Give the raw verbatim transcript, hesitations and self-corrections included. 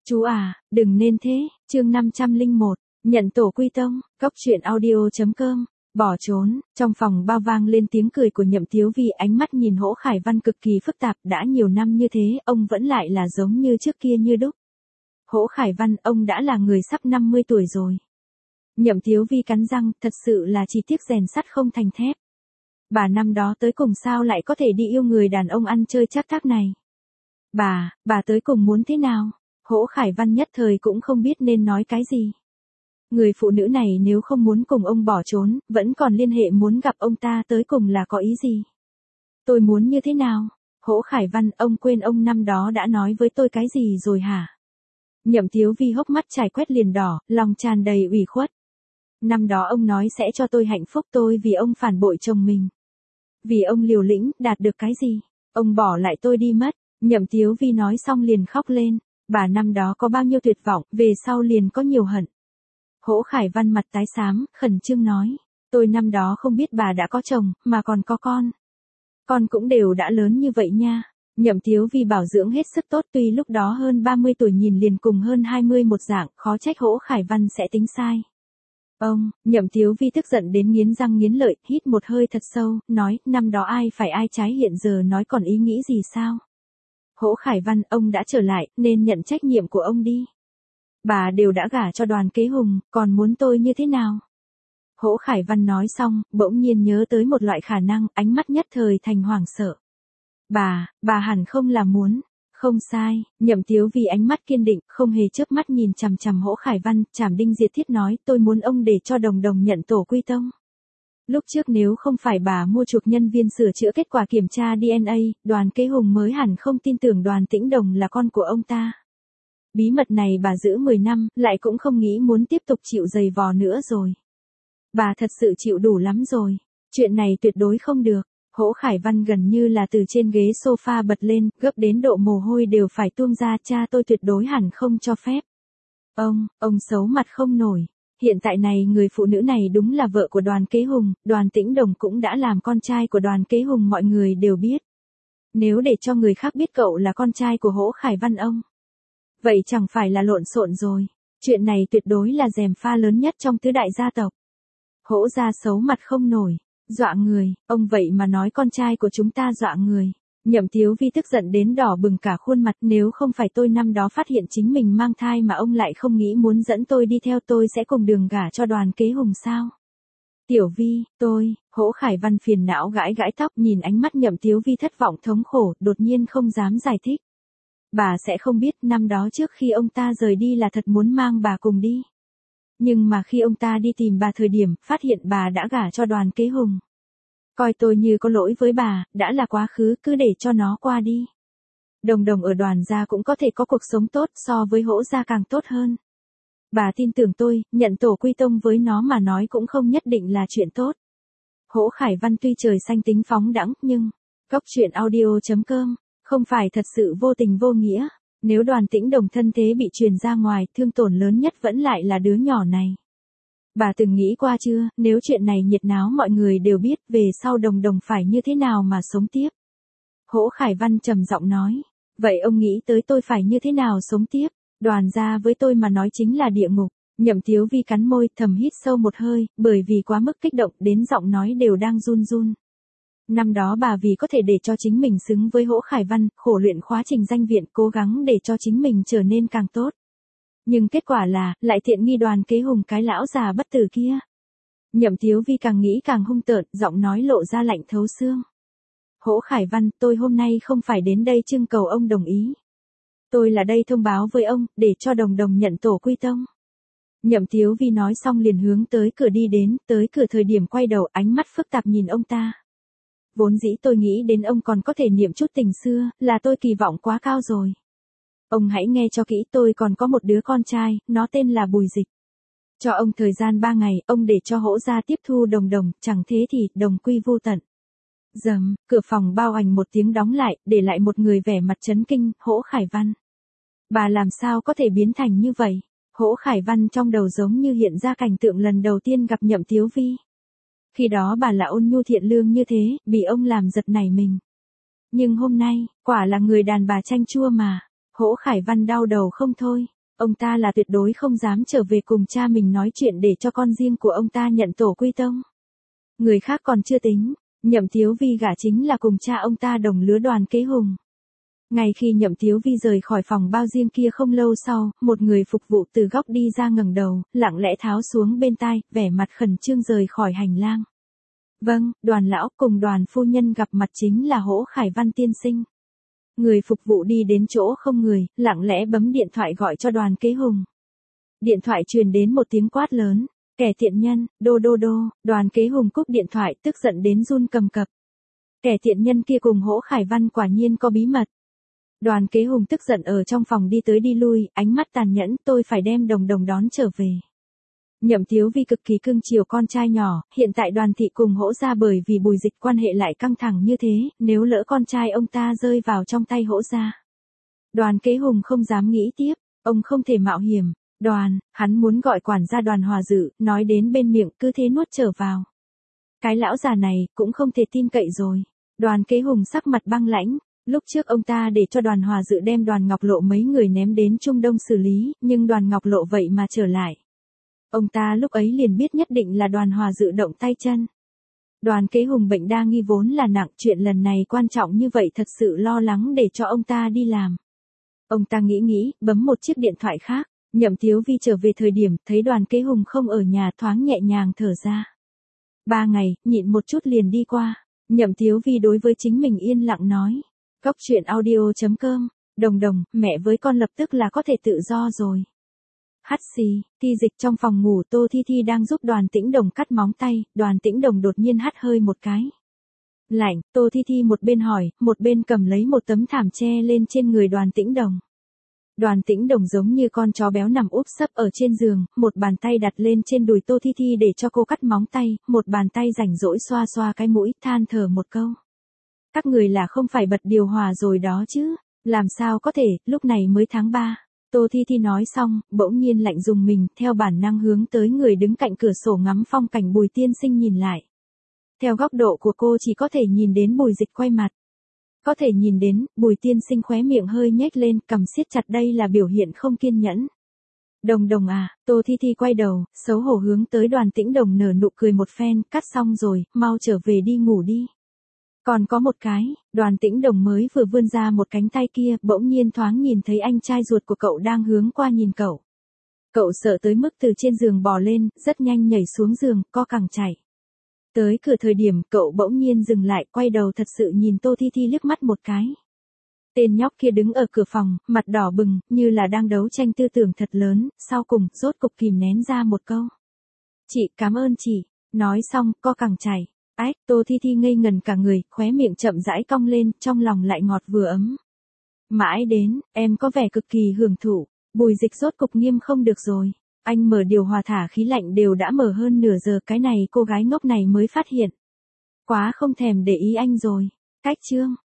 Chú à, đừng nên thế, chương năm trăm lẻ một, nhận tổ quy tông, cốc truyện audio chấm com, bỏ trốn, trong phòng bao vang lên tiếng cười của Nhậm Tiếu Vi, ánh mắt nhìn Hỗ Khải Văn cực kỳ phức tạp, đã nhiều năm như thế, ông vẫn lại là giống như trước kia như đúc. Hỗ Khải Văn, ông đã là người sắp năm mươi tuổi rồi. Nhậm Tiếu Vi cắn răng, thật sự là chỉ tiếc rèn sắt không thành thép. Bà năm đó tới cùng sao lại có thể đi yêu người đàn ông ăn chơi chắc thác này. Bà, bà tới cùng muốn thế nào? Hỗ Khải Văn nhất thời cũng không biết nên nói cái gì. Người phụ nữ này nếu không muốn cùng ông bỏ trốn, vẫn còn liên hệ muốn gặp ông ta tới cùng là có ý gì? Tôi muốn như thế nào? Hỗ Khải Văn, ông quên ông năm đó đã nói với tôi cái gì rồi hả? Nhậm Tiếu Vi hốc mắt trải quét liền đỏ, lòng tràn đầy ủy khuất. Năm đó ông nói sẽ cho tôi hạnh phúc, tôi vì ông phản bội chồng mình. Vì ông liều lĩnh, đạt được cái gì? Ông bỏ lại tôi đi mất. Nhậm Tiếu Vi nói xong liền khóc lên. Bà năm đó có bao nhiêu tuyệt vọng, về sau liền có nhiều hận. Hỗ Khải Văn mặt tái xám, khẩn trương nói. Tôi năm đó không biết bà đã có chồng, mà còn có con. Con cũng đều đã lớn như vậy nha. Nhậm Tiếu Vi bảo dưỡng hết sức tốt, tuy lúc đó hơn ba mươi tuổi nhìn liền cùng hơn hai mươi một dạng, khó trách Hỗ Khải Văn sẽ tính sai. Ông, Nhậm Tiếu Vi tức giận đến nghiến răng nghiến lợi, hít một hơi thật sâu, nói, năm đó ai phải ai trái hiện giờ nói còn ý nghĩ gì sao? Hỗ Khải Văn, ông đã trở lại, nên nhận trách nhiệm của ông đi. Bà đều đã gả cho Đoàn Kế Hùng, còn muốn tôi như thế nào? Hỗ Khải Văn nói xong, bỗng nhiên nhớ tới một loại khả năng, ánh mắt nhất thời thành hoảng sợ. Bà, bà hẳn không là muốn. Không sai, Nhậm Tiếu Vi ánh mắt kiên định, không hề chớp mắt nhìn chằm chằm Hỗ Khải Văn, trảm đinh diệt thiết nói, tôi muốn ông để cho Đồng Đồng nhận tổ quy tông. Lúc trước nếu không phải bà mua chuộc nhân viên sửa chữa kết quả kiểm tra đê en a, Đoàn Kế Hùng mới hẳn không tin tưởng Đoàn Tĩnh Đồng là con của ông ta. Bí mật này bà giữ mười năm, lại cũng không nghĩ muốn tiếp tục chịu giày vò nữa rồi. Bà thật sự chịu đủ lắm rồi. Chuyện này tuyệt đối không được. Hỗ Khải Văn gần như là từ trên ghế sofa bật lên, gấp đến độ mồ hôi đều phải tuôn ra, cha tôi tuyệt đối hẳn không cho phép. Ông, ông xấu mặt không nổi. Hiện tại này người phụ nữ này đúng là vợ của Đoàn Kế Hùng, Đoàn Tĩnh Đồng cũng đã làm con trai của Đoàn Kế Hùng, mọi người đều biết. Nếu để cho người khác biết cậu là con trai của Hỗ Khải Văn ông, vậy chẳng phải là lộn xộn rồi. Chuyện này tuyệt đối là gièm pha lớn nhất trong tứ đại gia tộc. Hỗ gia xấu mặt không nổi. Dọa người, ông vậy mà nói con trai của chúng ta dọa người. Nhậm Tiếu Vi tức giận đến đỏ bừng cả khuôn mặt, nếu không phải tôi năm đó phát hiện chính mình mang thai mà ông lại không nghĩ muốn dẫn tôi đi theo, tôi sẽ cùng đường gả cho Đoàn Kế Hùng sao? Tiểu Vi, tôi, Hỗ Khải Văn phiền não gãi gãi tóc, nhìn ánh mắt Nhậm Tiếu Vi thất vọng thống khổ, đột nhiên không dám giải thích. Bà sẽ không biết, năm đó trước khi ông ta rời đi là thật muốn mang bà cùng đi. Nhưng mà khi ông ta đi tìm bà thời điểm, phát hiện bà đã gả cho Đoàn Kế Hùng. Coi tôi như có lỗi với bà, đã là quá khứ, cứ để cho nó qua đi. Đồng Đồng ở Đoàn gia cũng có thể có cuộc sống tốt, so với Hỗ gia càng tốt hơn. Bà tin tưởng tôi, nhận tổ quy tông với nó mà nói cũng không nhất định là chuyện tốt. Hỗ Khải Văn tuy trời xanh tính phóng đãng, nhưng, cốc truyện audio chấm com, không phải thật sự vô tình vô nghĩa. Nếu Đoàn Tĩnh Đồng thân thế bị truyền ra ngoài, thương tổn lớn nhất vẫn lại là đứa nhỏ này. Bà từng nghĩ qua chưa, nếu chuyện này nhiệt náo mọi người đều biết, về sau Đồng Đồng phải như thế nào mà sống tiếp? Hỗ Khải Văn trầm giọng nói, vậy ông nghĩ tới tôi phải như thế nào sống tiếp? Đoàn gia với tôi mà nói chính là địa ngục. Nhậm Tiếu Vi cắn môi, thầm hít sâu một hơi, bởi vì quá mức kích động đến giọng nói đều đang run run. Năm đó bà vì có thể để cho chính mình xứng với Hỗ Khải Văn, khổ luyện khóa trình danh viện, cố gắng để cho chính mình trở nên càng tốt. Nhưng kết quả là, lại tiện nghi Đoàn Kế Hùng cái lão già bất tử kia. Nhậm Tiếu Vi càng nghĩ càng hung tợn, giọng nói lộ ra lạnh thấu xương. Hỗ Khải Văn, tôi hôm nay không phải đến đây trưng cầu ông đồng ý. Tôi là đây thông báo với ông, để cho Đồng Đồng nhận tổ quy tông. Nhậm Tiếu Vi nói xong liền hướng tới cửa đi đến, tới cửa thời điểm quay đầu, ánh mắt phức tạp nhìn ông ta. Vốn dĩ tôi nghĩ đến ông còn có thể niệm chút tình xưa, là tôi kỳ vọng quá cao rồi. Ông hãy nghe cho kỹ, tôi còn có một đứa con trai, nó tên là Bùi Dịch. Cho ông thời gian ba ngày, ông để cho Hỗ gia tiếp thu Đồng Đồng, chẳng thế thì, đồng quy vu tận. Dầm, cửa phòng bao ảnh một tiếng đóng lại, để lại một người vẻ mặt chấn kinh, Hỗ Khải Văn. Bà làm sao có thể biến thành như vậy? Hỗ Khải Văn trong đầu giống như hiện ra cảnh tượng lần đầu tiên gặp Nhậm Tiếu Vi. Khi đó bà là ôn nhu thiện lương như thế, bị ông làm giật nảy mình. Nhưng hôm nay, quả là người đàn bà chanh chua mà. Hỗ Khải Văn đau đầu không thôi. Ông ta là tuyệt đối không dám trở về cùng cha mình nói chuyện để cho con riêng của ông ta nhận tổ quy tông. Người khác còn chưa tính, Nhậm Tiếu Vi gả chính là cùng cha ông ta đồng lứa Đoàn Kế Hùng. Ngay khi Nhậm Tiếu Vi rời khỏi phòng bao riêng kia không lâu sau, một người phục vụ từ góc đi ra ngẩng đầu, lặng lẽ tháo xuống bên tai, vẻ mặt khẩn trương rời khỏi hành lang. Vâng, Đoàn lão cùng Đoàn phu nhân gặp mặt chính là Hỗ Khải Văn tiên sinh. Người phục vụ đi đến chỗ không người, lặng lẽ bấm điện thoại gọi cho Đoàn Kế Hùng. Điện thoại truyền đến một tiếng quát lớn, kẻ tiện nhân, đô đô đô, Đoàn Kế Hùng cúp điện thoại tức giận đến run cầm cập. Kẻ tiện nhân kia cùng Hỗ Khải Văn quả nhiên có bí mật. Đoàn Kế Hùng tức giận ở trong phòng đi tới đi lui, ánh mắt tàn nhẫn, tôi phải đem Đồng Đồng đón trở về. Nhậm Tiếu Vi cực kỳ cưng chiều con trai nhỏ, hiện tại Đoàn thị cùng Hỗ gia bởi vì Bùi Dịch quan hệ lại căng thẳng như thế, nếu lỡ con trai ông ta rơi vào trong tay Hỗ gia. Đoàn Kế Hùng không dám nghĩ tiếp, ông không thể mạo hiểm. Đoàn, hắn muốn gọi quản gia Đoàn Hòa Dự, nói đến bên miệng cứ thế nuốt trở vào. Cái lão già này cũng không thể tin cậy rồi. Đoàn Kế Hùng sắc mặt băng lãnh. Lúc trước ông ta để cho Đoàn Hòa Dự đem Đoàn Ngọc Lộ mấy người ném đến Trung Đông xử lý, nhưng Đoàn Ngọc Lộ vậy mà trở lại. Ông ta lúc ấy liền biết nhất định là Đoàn Hòa Dự động tay chân. Đoàn Kế Hùng bệnh đa nghi vốn là nặng, chuyện lần này quan trọng như vậy thật sự lo lắng để cho ông ta đi làm. Ông ta nghĩ nghĩ, bấm một chiếc điện thoại khác. Nhậm Tiếu Vi trở về thời điểm thấy Đoàn Kế Hùng không ở nhà, thoáng nhẹ nhàng thở ra. Ba ngày, nhịn một chút liền đi qua. Nhậm Tiếu Vi đối với chính mình yên lặng nói. Cốc truyện audio chấm com, Đồng Đồng, mẹ với con lập tức là có thể tự do rồi. Hắt xì, Ti Dịch trong phòng ngủ, Tô Thi Thi đang giúp Đoàn Tĩnh Đồng cắt móng tay, Đoàn Tĩnh Đồng đột nhiên hắt hơi một cái. Lạnh, Tô Thi Thi một bên hỏi, một bên cầm lấy một tấm thảm che lên trên người Đoàn Tĩnh Đồng. Đoàn Tĩnh Đồng giống như con chó béo nằm úp sấp ở trên giường, một bàn tay đặt lên trên đùi Tô Thi Thi để cho cô cắt móng tay, một bàn tay rảnh rỗi xoa xoa cái mũi, than thở một câu. Các người là không phải bật điều hòa rồi đó chứ, làm sao có thể, lúc này mới tháng ba. Tô Thi Thi nói xong, bỗng nhiên lạnh dùng mình, theo bản năng hướng tới người đứng cạnh cửa sổ ngắm phong cảnh Bùi tiên sinh nhìn lại. Theo góc độ của cô chỉ có thể nhìn đến Bùi Dịch quay mặt. Có thể nhìn đến, Bùi tiên sinh khóe miệng hơi nhếch lên, cầm siết chặt, đây là biểu hiện không kiên nhẫn. Đồng Đồng à, Tô Thi Thi quay đầu, xấu hổ hướng tới Đoàn Tĩnh Đồng nở nụ cười một phen, cắt xong rồi, mau trở về đi ngủ đi. Còn có một cái, Đoàn Tĩnh Đồng mới vừa vươn ra một cánh tay kia, bỗng nhiên thoáng nhìn thấy anh trai ruột của cậu đang hướng qua nhìn cậu. Cậu sợ tới mức từ trên giường bò lên, rất nhanh nhảy xuống giường, co cẳng chạy. Tới cửa thời điểm, cậu bỗng nhiên dừng lại, quay đầu thật sự nhìn Tô Thi Thi liếc mắt một cái. Tên nhóc kia đứng ở cửa phòng, mặt đỏ bừng, như là đang đấu tranh tư tưởng thật lớn, sau cùng, rốt cục kìm nén ra một câu. Chị, cảm ơn chị. Nói xong, co cẳng chạy. Ách, Tô Thi Thi ngây ngần cả người, khóe miệng chậm rãi cong lên, trong lòng lại ngọt vừa ấm. Mãi đến, em có vẻ cực kỳ hưởng thụ, Bùi Dịch rốt cục nghiêm không được rồi. Anh mở điều hòa thả khí lạnh đều đã mở hơn nửa giờ, cái này cô gái ngốc này mới phát hiện. Quá không thèm để ý anh rồi. Cách chương.